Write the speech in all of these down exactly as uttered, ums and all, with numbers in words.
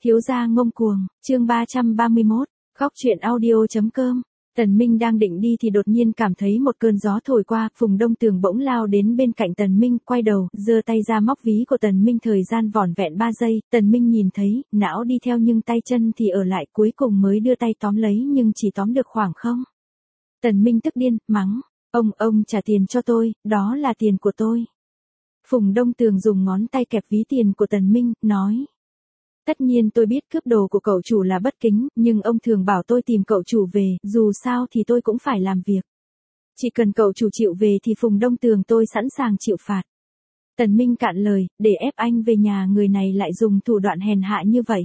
Thiếu gia ngông cuồng, chương ba trăm ba mươi mốt, khóc chuyện audio.com. Tần Minh đang định đi thì đột nhiên cảm thấy một cơn gió thổi qua, Phùng Đông Tường bỗng lao đến bên cạnh Tần Minh, quay đầu, giơ tay ra móc ví của Tần Minh, thời gian vỏn vẹn ba giây, Tần Minh nhìn thấy, não đi theo nhưng tay chân thì ở lại, cuối cùng mới đưa tay tóm lấy nhưng chỉ tóm được khoảng không. Tần Minh tức điên, mắng, ông, ông trả tiền cho tôi, đó là tiền của tôi. Phùng Đông Tường dùng ngón tay kẹp ví tiền của Tần Minh, nói. Tất nhiên tôi biết cướp đồ của cậu chủ là bất kính, nhưng ông thường bảo tôi tìm cậu chủ về, dù sao thì tôi cũng phải làm việc. Chỉ cần cậu chủ chịu về thì Phùng Đông Tường tôi sẵn sàng chịu phạt. Tần Minh cạn lời, để ép anh về nhà người này lại dùng thủ đoạn hèn hạ như vậy.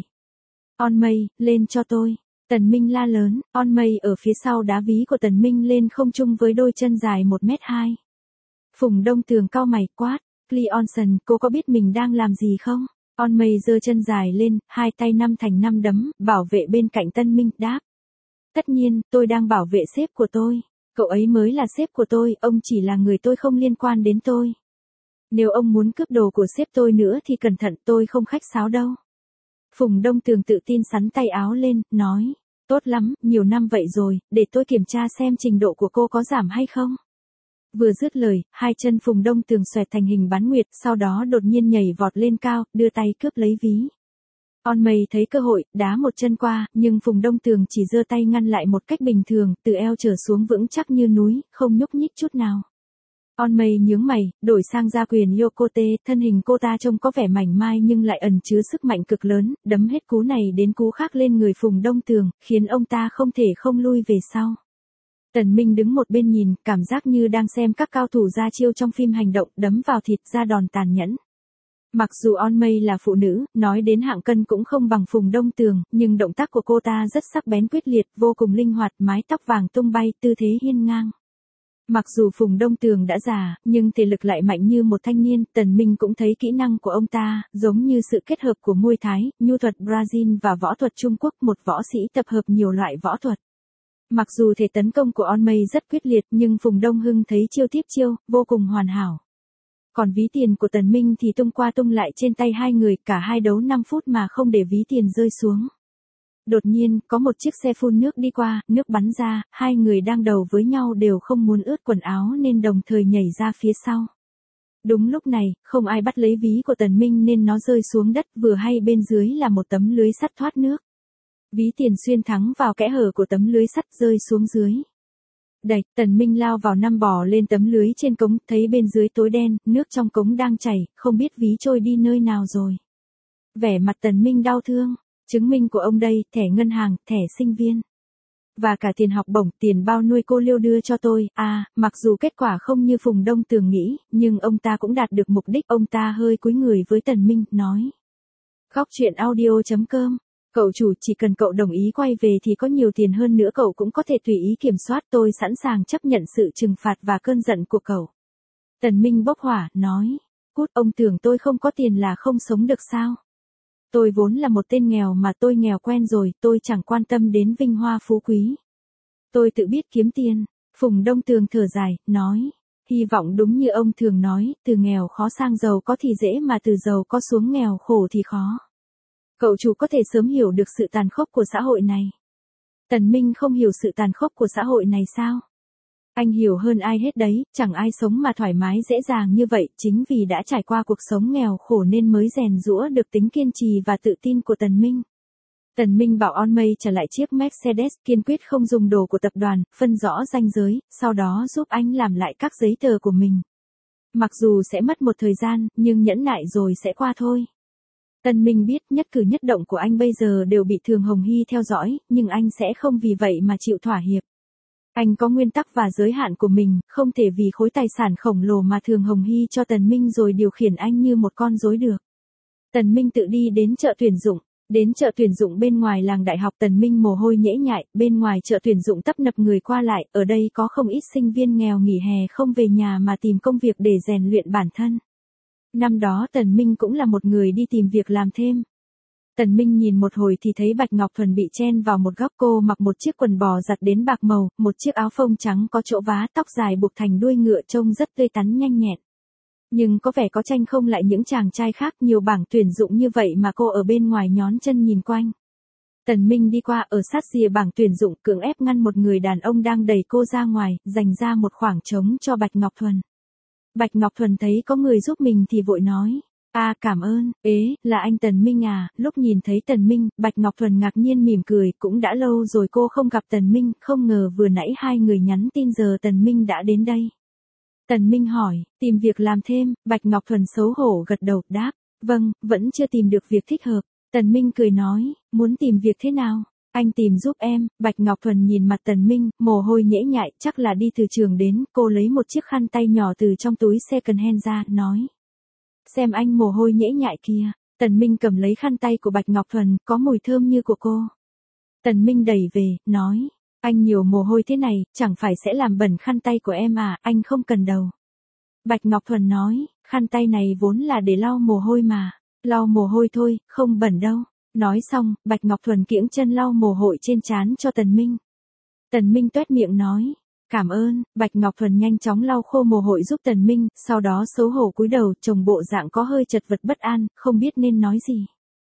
On Mây, lên cho tôi. Tần Minh la lớn, On Mây ở phía sau đá ví của Tần Minh lên không trung với đôi chân dài một mét hai. Phùng Đông Tường cau mày quát, Cleonson, cô có biết mình đang làm gì không? On Mây giơ chân dài lên, hai tay năm thành năm đấm, bảo vệ bên cạnh Tần Minh, đáp. Tất nhiên, tôi đang bảo vệ sếp của tôi. Cậu ấy mới là sếp của tôi, ông chỉ là người tôi không liên quan đến tôi. Nếu ông muốn cướp đồ của sếp tôi nữa thì cẩn thận, tôi không khách sáo đâu. Phùng Đông Tường tự tin sắn tay áo lên, nói. Tốt lắm, nhiều năm vậy rồi, để tôi kiểm tra xem trình độ của cô có giảm hay không. Vừa dứt lời, hai chân Phùng Đông Tường xoẹt thành hình bán nguyệt, sau đó đột nhiên nhảy vọt lên cao, đưa tay cướp lấy ví. On Mây thấy cơ hội, đá một chân qua, nhưng Phùng Đông Tường chỉ giơ tay ngăn lại một cách bình thường, từ eo trở xuống vững chắc như núi, không nhúc nhích chút nào. On Mây nhướng mày, đổi sang gia quyền Yokote, thân hình cô ta trông có vẻ mảnh mai nhưng lại ẩn chứa sức mạnh cực lớn, đấm hết cú này đến cú khác lên người Phùng Đông Tường, khiến ông ta không thể không lui về sau. Tần Minh đứng một bên nhìn, cảm giác như đang xem các cao thủ ra chiêu trong phim hành động, đấm vào thịt ra đòn tàn nhẫn. Mặc dù On Mây là phụ nữ, nói đến hạng cân cũng không bằng Phùng Đông Tường, nhưng động tác của cô ta rất sắc bén quyết liệt, vô cùng linh hoạt, mái tóc vàng tung bay, tư thế hiên ngang. Mặc dù Phùng Đông Tường đã già, nhưng thể lực lại mạnh như một thanh niên, Tần Minh cũng thấy kỹ năng của ông ta, giống như sự kết hợp của Muay Thái, nhu thuật Brazil và võ thuật Trung Quốc, một võ sĩ tập hợp nhiều loại võ thuật. Mặc dù thể tấn công của On Mây rất quyết liệt nhưng Phùng Đông Hưng thấy chiêu tiếp chiêu, vô cùng hoàn hảo. Còn ví tiền của Tần Minh thì tung qua tung lại trên tay hai người, cả hai đấu năm phút mà không để ví tiền rơi xuống. Đột nhiên, có một chiếc xe phun nước đi qua, nước bắn ra, hai người đang đầu với nhau đều không muốn ướt quần áo nên đồng thời nhảy ra phía sau. Đúng lúc này, không ai bắt lấy ví của Tần Minh nên nó rơi xuống đất, vừa hay bên dưới là một tấm lưới sắt thoát nước. Ví tiền xuyên thẳng vào kẽ hở của tấm lưới sắt rơi xuống dưới. Đẩy, Tần Minh lao vào nằm bò lên tấm lưới trên cống, thấy bên dưới tối đen, nước trong cống đang chảy, không biết ví trôi đi nơi nào rồi. Vẻ mặt Tần Minh đau thương, chứng minh của ông đây, thẻ ngân hàng, thẻ sinh viên. Và cả tiền học bổng, tiền bao nuôi cô Liêu đưa cho tôi, à, mặc dù kết quả không như Phùng Đông Tường nghĩ, nhưng ông ta cũng đạt được mục đích, ông ta hơi cúi người với Tần Minh, nói. Khóc chuyện audio.com. Cậu chủ, chỉ cần cậu đồng ý quay về thì có nhiều tiền hơn nữa cậu cũng có thể tùy ý kiểm soát, tôi sẵn sàng chấp nhận sự trừng phạt và cơn giận của cậu. Tần Minh bốc hỏa, nói, cút, ông tưởng tôi không có tiền là không sống được sao? Tôi vốn là một tên nghèo mà tôi nghèo quen rồi, tôi chẳng quan tâm đến vinh hoa phú quý. Tôi tự biết kiếm tiền. Phùng Đông Tường thở dài, nói, hy vọng đúng như ông thường nói, từ nghèo khó sang giàu có thì dễ mà từ giàu có xuống nghèo khổ thì khó. Cậu chủ có thể sớm hiểu được sự tàn khốc của xã hội này. Tần Minh không hiểu sự tàn khốc của xã hội này sao? Anh hiểu hơn ai hết đấy, chẳng ai sống mà thoải mái dễ dàng như vậy, chính vì đã trải qua cuộc sống nghèo khổ nên mới rèn giũa được tính kiên trì và tự tin của Tần Minh. Tần Minh bảo On Mây trả lại chiếc Mercedes, kiên quyết không dùng đồ của tập đoàn, phân rõ ranh giới, sau đó giúp anh làm lại các giấy tờ của mình. Mặc dù sẽ mất một thời gian, nhưng nhẫn nại rồi sẽ qua thôi. Tần Minh biết nhất cử nhất động của anh bây giờ đều bị Thường Hồng Hy theo dõi, nhưng anh sẽ không vì vậy mà chịu thỏa hiệp. Anh có nguyên tắc và giới hạn của mình, không thể vì khối tài sản khổng lồ mà Thường Hồng Hy cho Tần Minh rồi điều khiển anh như một con rối được. Tần Minh tự đi đến chợ tuyển dụng. Đến chợ tuyển dụng bên ngoài làng đại học, Tần Minh mồ hôi nhễ nhại, bên ngoài chợ tuyển dụng tấp nập người qua lại, ở đây có không ít sinh viên nghèo nghỉ hè không về nhà mà tìm công việc để rèn luyện bản thân. Năm đó Tần Minh cũng là một người đi tìm việc làm thêm. Tần Minh nhìn một hồi thì thấy Bạch Ngọc Thuần bị chen vào một góc, cô mặc một chiếc quần bò giặt đến bạc màu, một chiếc áo phông trắng có chỗ vá, tóc dài buộc thành đuôi ngựa trông rất tươi tắn nhanh nhẹn. Nhưng có vẻ có tranh không lại những chàng trai khác, nhiều bảng tuyển dụng như vậy mà cô ở bên ngoài nhón chân nhìn quanh. Tần Minh đi qua ở sát rìa bảng tuyển dụng, cưỡng ép ngăn một người đàn ông đang đẩy cô ra ngoài, dành ra một khoảng trống cho Bạch Ngọc Thuần. Bạch Ngọc Thuần thấy có người giúp mình thì vội nói, à cảm ơn, ế, là anh Tần Minh à. Lúc nhìn thấy Tần Minh, Bạch Ngọc Thuần ngạc nhiên mỉm cười, cũng đã lâu rồi cô không gặp Tần Minh, không ngờ vừa nãy hai người nhắn tin giờ Tần Minh đã đến đây. Tần Minh hỏi, tìm việc làm thêm, Bạch Ngọc Thuần xấu hổ gật đầu, đáp, vâng, vẫn chưa tìm được việc thích hợp. Tần Minh cười nói, muốn tìm việc thế nào? Anh tìm giúp em. Bạch Ngọc Thuần nhìn mặt Tần Minh, mồ hôi nhễ nhại, chắc là đi từ trường đến, cô lấy một chiếc khăn tay nhỏ từ trong túi second hand ra, nói. Xem anh mồ hôi nhễ nhại kìa. Tần Minh cầm lấy khăn tay của Bạch Ngọc Thuần, có mùi thơm như của cô. Tần Minh đẩy về, nói, anh nhiều mồ hôi thế này, chẳng phải sẽ làm bẩn khăn tay của em à, anh không cần đâu. Bạch Ngọc Thuần nói, khăn tay này vốn là để lau mồ hôi mà. Lau mồ hôi thôi, không bẩn đâu. Nói xong, Bạch Ngọc Thuần kiễng chân lau mồ hôi trên trán cho Tần Minh. Tần Minh toét miệng nói, cảm ơn. Bạch Ngọc Thuần nhanh chóng lau khô mồ hôi giúp Tần Minh, sau đó xấu hổ cúi đầu, trông bộ dạng có hơi chật vật bất an, không biết nên nói gì.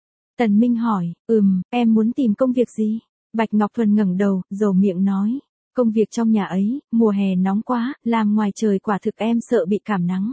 Tần Minh hỏi, ừm, em muốn tìm công việc gì? Bạch Ngọc Thuần ngẩng đầu, dầu miệng nói, công việc trong nhà ấy, mùa hè nóng quá, làm ngoài trời quả thực em sợ bị cảm nắng.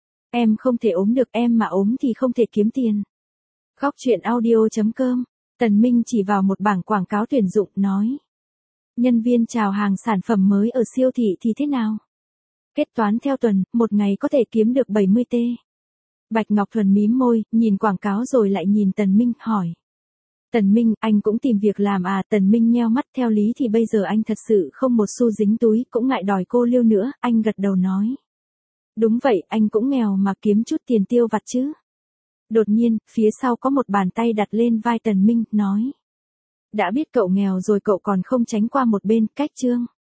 Em không thể ốm được, em mà ốm thì không thể kiếm tiền. Góc truyện audio chấm com. Tần Minh chỉ vào một bảng quảng cáo tuyển dụng, nói. Nhân viên chào hàng sản phẩm mới ở siêu thị thì thế nào? Kết toán theo tuần, một ngày có thể kiếm được bảy mươi tê. Bạch Ngọc Thuần mím môi, nhìn quảng cáo rồi lại nhìn Tần Minh, hỏi. Tần Minh, anh cũng tìm việc làm à? Tần Minh nheo mắt, theo lý thì bây giờ anh thật sự không một xu dính túi, cũng ngại đòi cô liêu nữa, anh gật đầu nói. Đúng vậy, anh cũng nghèo mà kiếm chút tiền tiêu vặt chứ. Đột nhiên, phía sau có một bàn tay đặt lên vai Tần Minh, nói. Đã biết cậu nghèo rồi cậu còn không tránh qua một bên, cách chương.